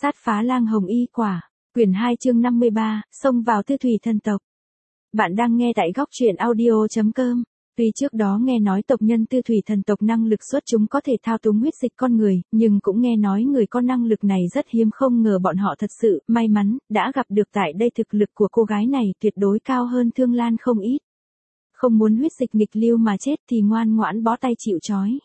Sát phá lang hồng y quả, quyển 2 chương 53, xông vào Tư Thủy thần tộc. Bạn đang nghe tại góc truyện audio.com. Tuy trước đó nghe nói tộc nhân Tư Thủy thần tộc năng lực xuất chúng có thể thao túng huyết dịch con người, nhưng cũng nghe nói người có năng lực này rất hiếm, không ngờ bọn họ thật sự may mắn đã gặp được. Tại đây thực lực của cô gái này tuyệt đối cao hơn Thương Lan không ít. Không muốn huyết dịch nghịch lưu mà chết thì ngoan ngoãn bó tay chịu trói.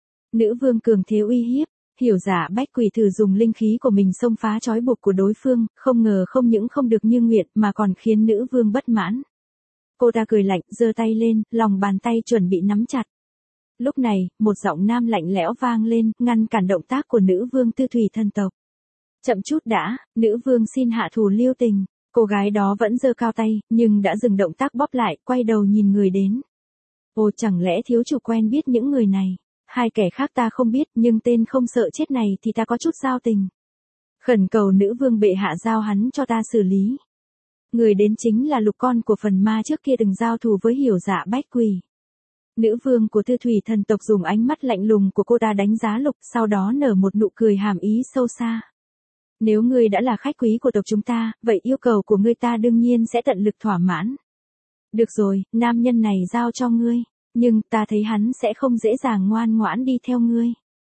Nữ vương cường thế uy hiếp. Hiểu Dạ Bách Quỳ thử dùng linh khí của mình xông phá trói buộc của đối phương, không ngờ không những không được như nguyện mà còn khiến nữ vương bất mãn. Cô ta cười lạnh, giơ tay lên, lòng bàn tay chuẩn bị nắm chặt. Lúc này, một giọng nam lạnh lẽo vang lên, ngăn cản động tác của nữ vương Tư Thủy thần tộc. Chậm chút đã, nữ vương xin hạ thủ lưu tình. Cô gái đó vẫn giơ cao tay, nhưng đã dừng động tác bóp lại, quay đầu nhìn người đến. Ồ, chẳng lẽ thiếu chủ quen biết những người này? Hai kẻ khác ta không biết, nhưng tên không sợ chết này thì ta có chút giao tình. Khẩn cầu nữ vương bệ hạ giao hắn cho ta xử lý. Người đến chính là Lục, con của phần ma trước kia từng giao thù với Hiểu Dạ Bách Quỳ. Nữ vương của Tư Thủy thần tộc dùng ánh mắt lạnh lùng của cô ta đánh giá Lục, sau đó nở một nụ cười hàm ý sâu xa. Nếu ngươi đã là khách quý của tộc chúng ta, vậy yêu cầu của ngươi ta đương nhiên sẽ tận lực thỏa mãn. Được rồi, nam nhân này giao cho ngươi. Nhưng ta thấy hắn sẽ không dễ dàng ngoan ngoãn đi theo ngươi.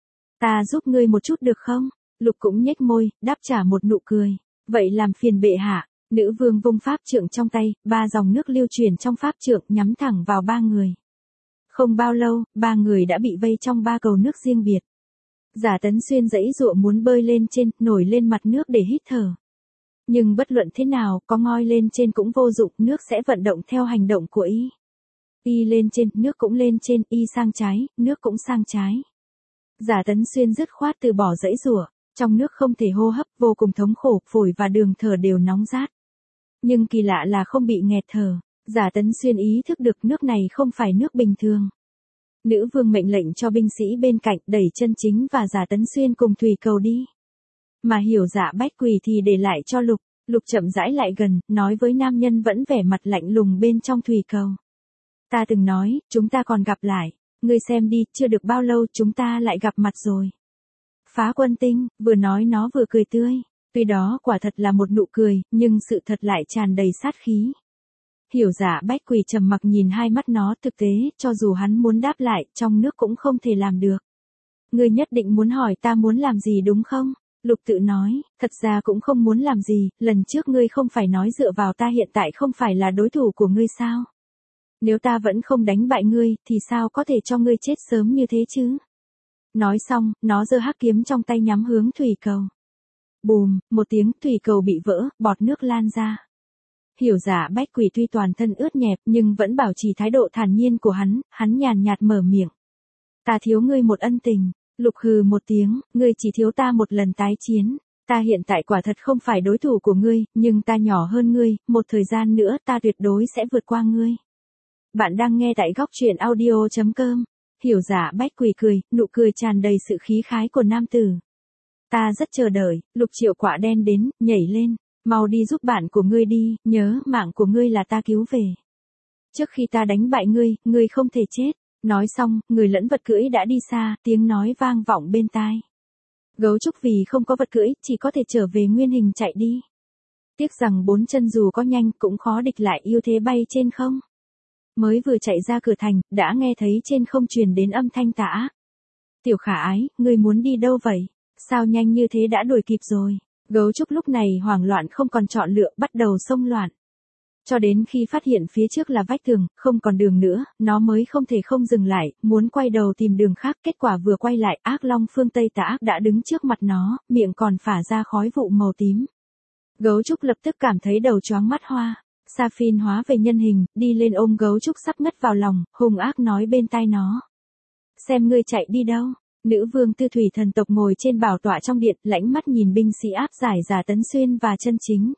Ta giúp ngươi một chút được không? Lục cũng nhếch môi, đáp trả một nụ cười. Vậy làm phiền bệ hạ. Nữ vương vung pháp trượng trong tay, 3 dòng nước lưu truyền trong pháp trượng nhắm thẳng vào 3 người. Không bao lâu, 3 người đã bị vây trong 3 cầu nước riêng biệt. Giả Tấn Xuyên giãy giụa muốn bơi lên trên, nổi lên mặt nước để hít thở. Nhưng bất luận thế nào, có ngoi lên trên cũng vô dụng, nước sẽ vận động theo hành động của y. Y lên trên, nước cũng lên trên, y sang trái, nước cũng sang trái. Giả Tấn Xuyên dứt khoát từ bỏ giãy giụa, trong nước không thể hô hấp, vô cùng thống khổ, phổi và đường thở đều nóng rát. Nhưng kỳ lạ là không bị nghẹt thở. Giả Tấn Xuyên ý thức được nước này không phải nước bình thường. Nữ vương mệnh lệnh cho binh sĩ bên cạnh đẩy Chân Chính và Giả Tấn Xuyên cùng thủy cầu đi. Mà Hiểu Dạ Bách Quỳ thì để lại cho Lục. Lục chậm rãi lại gần, nói với nam nhân vẫn vẻ mặt lạnh lùng bên trong thủy cầu. Ta từng nói, chúng ta còn gặp lại. Ngươi xem đi, chưa được bao lâu chúng ta lại gặp mặt rồi. Phá Quân Tinh, vừa nói nó vừa cười tươi. Tuy đó quả thật là một nụ cười, nhưng sự thật lại tràn đầy sát khí. Hiểu Dạ Bách Quỳ trầm mặc nhìn hai mắt nó, thực tế, cho dù hắn muốn đáp lại, trong nước cũng không thể làm được. Ngươi nhất định muốn hỏi ta muốn làm gì đúng không? Lục tự nói, thật ra cũng không muốn làm gì, lần trước ngươi không phải nói dựa vào ta hiện tại không phải là đối thủ của ngươi sao? Nếu ta vẫn không đánh bại ngươi, thì sao có thể cho ngươi chết sớm như thế chứ? Nói xong, nó giơ hắc kiếm trong tay nhắm hướng thủy cầu. Bùm, một tiếng, thủy cầu bị vỡ, bọt nước lan ra. Hiểu Dạ Bách Quỳ tuy toàn thân ướt nhẹp nhưng vẫn bảo trì thái độ thản nhiên của hắn nhàn nhạt mở miệng. Ta thiếu ngươi một ân tình. Lục hừ một tiếng, ngươi chỉ thiếu ta một lần tái chiến. Ta hiện tại quả thật không phải đối thủ của ngươi, nhưng ta nhỏ hơn ngươi, một thời gian nữa ta tuyệt đối sẽ vượt qua ngươi. Bạn đang nghe tại góc truyện audio.com. Hiểu Dạ Bách Quỳ cười, nụ cười tràn đầy sự khí khái của nam tử. Ta rất chờ đợi. Lục triệu quạ đen đến, nhảy lên. Mau đi giúp bạn của ngươi đi, nhớ mạng của ngươi là ta cứu về. Trước khi ta đánh bại ngươi, ngươi không thể chết. Nói xong, người lẫn vật cưỡi đã đi xa, tiếng nói vang vọng bên tai. Gấu trúc vì không có vật cưỡi, chỉ có thể trở về nguyên hình chạy đi. Tiếc rằng 4 chân dù có nhanh cũng khó địch lại ưu thế bay trên không. Mới vừa chạy ra cửa thành, đã nghe thấy trên không truyền đến âm thanh tà ác. Tiểu Khả Ái, ngươi muốn đi đâu vậy? Sao nhanh như thế đã đuổi kịp rồi? Gấu trúc lúc này hoảng loạn không còn chọn lựa, bắt đầu xông loạn. Cho đến khi phát hiện phía trước là vách tường, không còn đường nữa, nó mới không thể không dừng lại, muốn quay đầu tìm đường khác. Kết quả vừa quay lại, ác long phương Tây tà ác đã đứng trước mặt nó, miệng còn phả ra khói vụ màu tím. Gấu trúc lập tức cảm thấy đầu choáng mắt hoa. Sa Phin hóa về nhân hình, đi lên ôm gấu trúc sắp ngất vào lòng, hung ác nói bên tai nó. Xem ngươi chạy đi đâu. Nữ vương Tư Thủy thần tộc ngồi trên bảo tọa trong điện, lãnh mắt nhìn binh sĩ áp giải Giả Tấn Xuyên và Chân Chính.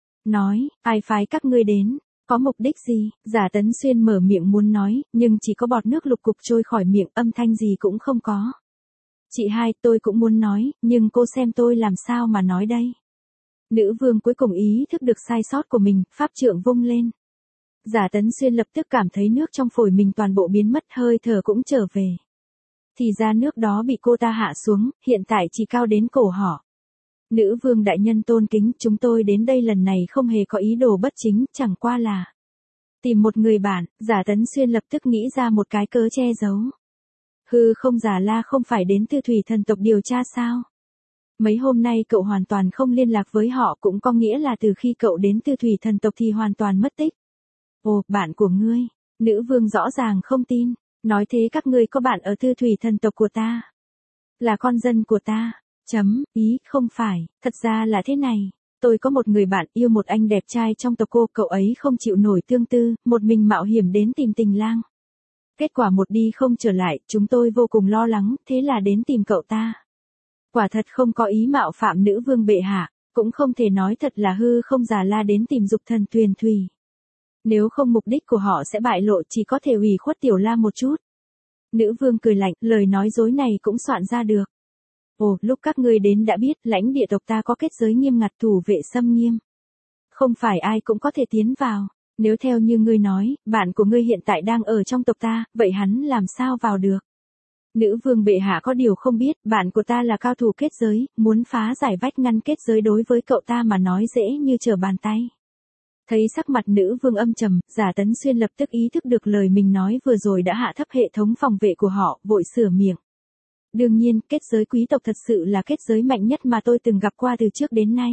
Nói, ai phái các ngươi đến, có mục đích gì? Giả Tấn Xuyên mở miệng muốn nói, nhưng chỉ có bọt nước lục cục trôi khỏi miệng, âm thanh gì cũng không có. Chị hai, tôi cũng muốn nói, nhưng cô xem tôi làm sao mà nói đây? Nữ vương cuối cùng ý thức được sai sót của mình, pháp trượng vung lên. Giả Tấn Xuyên lập tức cảm thấy nước trong phổi mình toàn bộ biến mất, hơi thở cũng trở về. Thì ra nước đó bị cô ta hạ xuống, hiện tại chỉ cao đến cổ họ. Nữ vương đại nhân tôn kính, chúng tôi đến đây lần này không hề có ý đồ bất chính, chẳng qua là tìm một người bạn. Giả Tấn Xuyên lập tức nghĩ ra một cái cớ che giấu. Hư không Già La không phải đến Tư Thủy thần tộc điều tra sao? Mấy hôm nay cậu hoàn toàn không liên lạc với họ, cũng có nghĩa là từ khi cậu đến Tư Thủy thần tộc thì hoàn toàn mất tích. Ồ, bạn của ngươi. Nữ vương rõ ràng không tin. Nói thế các ngươi có bạn ở Tư Thủy thần tộc của ta. Là con dân của ta. Ý, không phải, thật ra là thế này. Tôi có một người bạn yêu một anh đẹp trai trong tộc cô, cậu ấy không chịu nổi tương tư, một mình mạo hiểm đến tìm tình lang. Kết quả một đi không trở lại, chúng tôi vô cùng lo lắng, thế là đến tìm cậu ta. Quả thật không có ý mạo phạm nữ vương bệ hạ, cũng không thể nói thật là hư không Già La đến tìm Dục Thần Tuyền Thủy. Nếu không mục đích của họ sẽ bại lộ, chỉ có thể ủy khuất Tiểu La một chút. Nữ vương cười lạnh, lời nói dối này cũng soạn ra được. Ồ, lúc các ngươi đến đã biết, lãnh địa tộc ta có kết giới nghiêm ngặt, thủ vệ xâm nghiêm. Không phải ai cũng có thể tiến vào. Nếu theo như ngươi nói, bạn của ngươi hiện tại đang ở trong tộc ta, vậy hắn làm sao vào được? Nữ vương bệ hạ có điều không biết, bạn của ta là cao thủ kết giới, muốn phá giải vách ngăn kết giới đối với cậu ta mà nói dễ như trở bàn tay. Thấy sắc mặt nữ vương âm trầm, Giả Tấn Xuyên lập tức ý thức được lời mình nói vừa rồi đã hạ thấp hệ thống phòng vệ của họ, vội sửa miệng. Đương nhiên, kết giới quý tộc thật sự là kết giới mạnh nhất mà tôi từng gặp qua từ trước đến nay.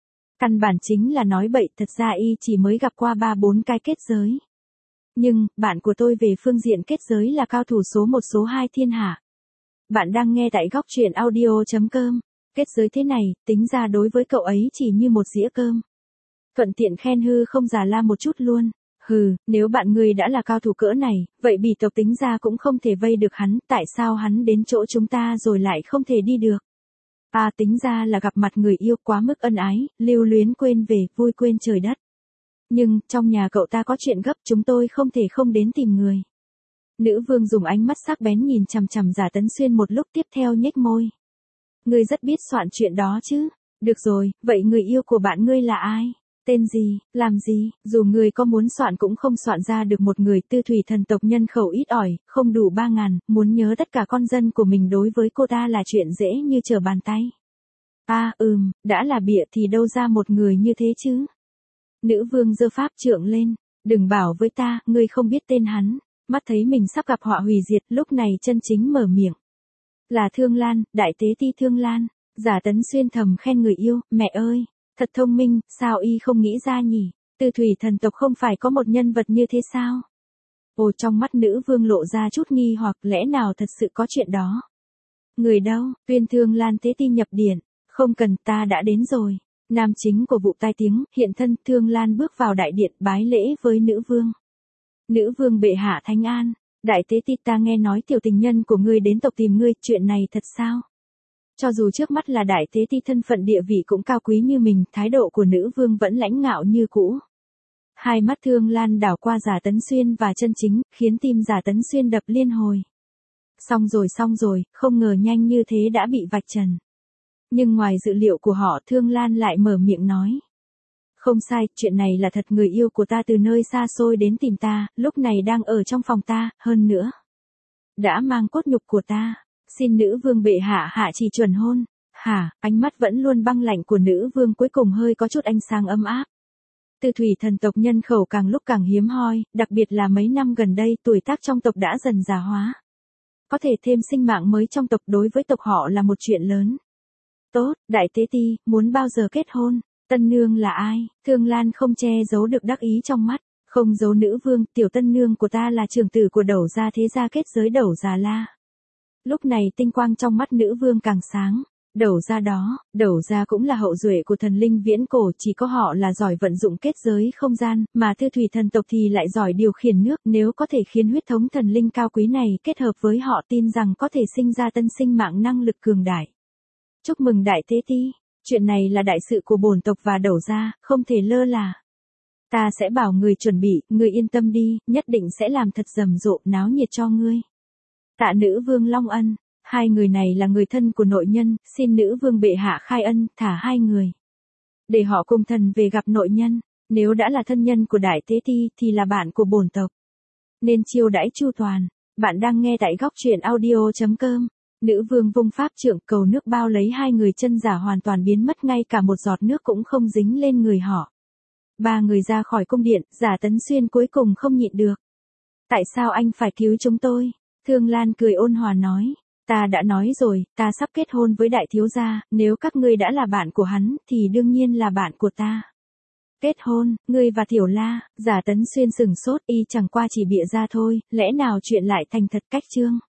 Căn bản chính là nói bậy, thật ra y chỉ mới gặp qua 3-4 cái kết giới. Nhưng, bạn của tôi về phương diện kết giới là cao thủ số 1 số 2 thiên hạ. Bạn đang nghe tại góc truyện audio.com. Kết giới thế này, tính ra đối với cậu ấy chỉ như một dĩa cơm. Thuận tiện khen hư không Già La một chút luôn. Hừ, nếu bạn ngươi đã là cao thủ cỡ này, vậy bỉ tộc tính ra cũng không thể vây được hắn, tại sao hắn đến chỗ chúng ta rồi lại không thể đi được? À, tính ra là gặp mặt người yêu, quá mức ân ái, lưu luyến quên về, vui quên trời đất. Nhưng, trong nhà cậu ta có chuyện gấp, chúng tôi không thể không đến tìm người. Nữ vương dùng ánh mắt sắc bén nhìn chằm chằm Giả Tấn Xuyên một lúc, tiếp theo nhếch môi. Ngươi rất biết soạn chuyện đó chứ. Được rồi, vậy người yêu của bạn ngươi là ai? Tên gì, làm gì, dù người có muốn soạn cũng không soạn ra được một người. Tư Thủy thần tộc nhân khẩu ít ỏi, không đủ 3.000, muốn nhớ tất cả con dân của mình đối với cô ta là chuyện dễ như trở bàn tay. À, đã là bịa thì đâu ra một người như thế chứ. Nữ vương giơ pháp trượng lên, đừng bảo với ta, ngươi không biết tên hắn. Mắt thấy mình sắp gặp họa hủy diệt, lúc này chân chính mở miệng. Là Thương Lan, đại tế ti Thương Lan. Giả Tấn Xuyên thầm khen người yêu, mẹ ơi, thật thông minh, sao y không nghĩ ra nhỉ? Tư Thủy thần tộc không phải có một nhân vật như thế sao? Ồ, trong mắt nữ vương lộ ra chút nghi hoặc, lẽ nào thật sự có chuyện đó? Người đâu? Tuyên Thương Lan tế ti nhập điện. Không cần, ta đã đến rồi. Nam chính của vụ tai tiếng, hiện thân. Thương Lan bước vào đại điện, bái lễ với nữ vương. Nữ vương bệ hạ thánh an. Đại tế ti, ta nghe nói tiểu tình nhân của ngươi đến tộc tìm ngươi, chuyện này thật sao? Cho dù trước mắt là đại tế ti, thân phận địa vị cũng cao quý như mình, thái độ của nữ vương vẫn lãnh ngạo như cũ. Hai mắt Thương Lan đảo qua Giả Tấn Xuyên và chân chính, khiến tim Giả Tấn Xuyên đập liên hồi. Xong rồi, không ngờ nhanh như thế đã bị vạch trần. Nhưng ngoài dự liệu của họ, Thương Lan lại mở miệng nói. Không sai, chuyện này là thật, người yêu của ta từ nơi xa xôi đến tìm ta, lúc này đang ở trong phòng ta, hơn nữa. Đã mang cốt nhục của ta, xin nữ vương bệ hạ hạ chỉ chuẩn hôn. Hả, ánh mắt vẫn luôn băng lạnh của nữ vương cuối cùng hơi có chút ánh sáng ấm áp. Tư Thủy thần tộc nhân khẩu càng lúc càng hiếm hoi, đặc biệt là mấy năm gần đây tuổi tác trong tộc đã dần già hóa. Có thể thêm sinh mạng mới trong tộc đối với tộc họ là một chuyện lớn. Tốt, đại tế ti, muốn bao giờ kết hôn? Tân nương là ai? Thương Lan không che giấu được đắc ý trong mắt. Không giấu nữ vương, tiểu tân nương của ta là trưởng tử của Đẩu gia thế gia kết giới Đẩu Già La. Lúc này tinh quang trong mắt nữ vương càng sáng. Đẩu gia cũng là hậu duệ của thần linh viễn cổ, chỉ có họ là giỏi vận dụng kết giới không gian, mà Tư Thủy thần tộc thì lại giỏi điều khiển nước, nếu có thể khiến huyết thống thần linh cao quý này kết hợp với họ, tin rằng có thể sinh ra tân sinh mạng năng lực cường đại. Chúc mừng đại tế ti, chuyện này là đại sự của bổn tộc và Đẩu gia, không thể lơ là. Ta sẽ bảo người chuẩn bị, người yên tâm đi, nhất định sẽ làm thật rầm rộ, náo nhiệt cho ngươi. Tạ nữ vương Long Ân. Hai người này là người thân của nội nhân, xin nữ vương bệ hạ khai ân, thả hai người. Để họ cùng thần về gặp nội nhân, nếu đã là thân nhân của đại tế ti thì là bạn của bổn tộc. Nên chiêu đãi chu toàn. Bạn đang nghe tại góc truyện audio.com. Nữ vương vung pháp trượng cầu nước bao lấy hai người chân giả hoàn toàn biến mất, ngay cả một giọt nước cũng không dính lên người họ. Ba người ra khỏi cung điện, Giả Tấn Xuyên cuối cùng không nhịn được. Tại sao anh phải cứu chúng tôi? Thương Lan cười ôn hòa nói. Ta đã nói rồi, ta sắp kết hôn với đại thiếu gia, nếu các ngươi đã là bạn của hắn, thì đương nhiên là bạn của ta. Kết hôn, ngươi và Tiểu La? Giả Tấn Xuyên sừng sốt, y chẳng qua chỉ bịa ra thôi, lẽ nào chuyện lại thành thật cách chương?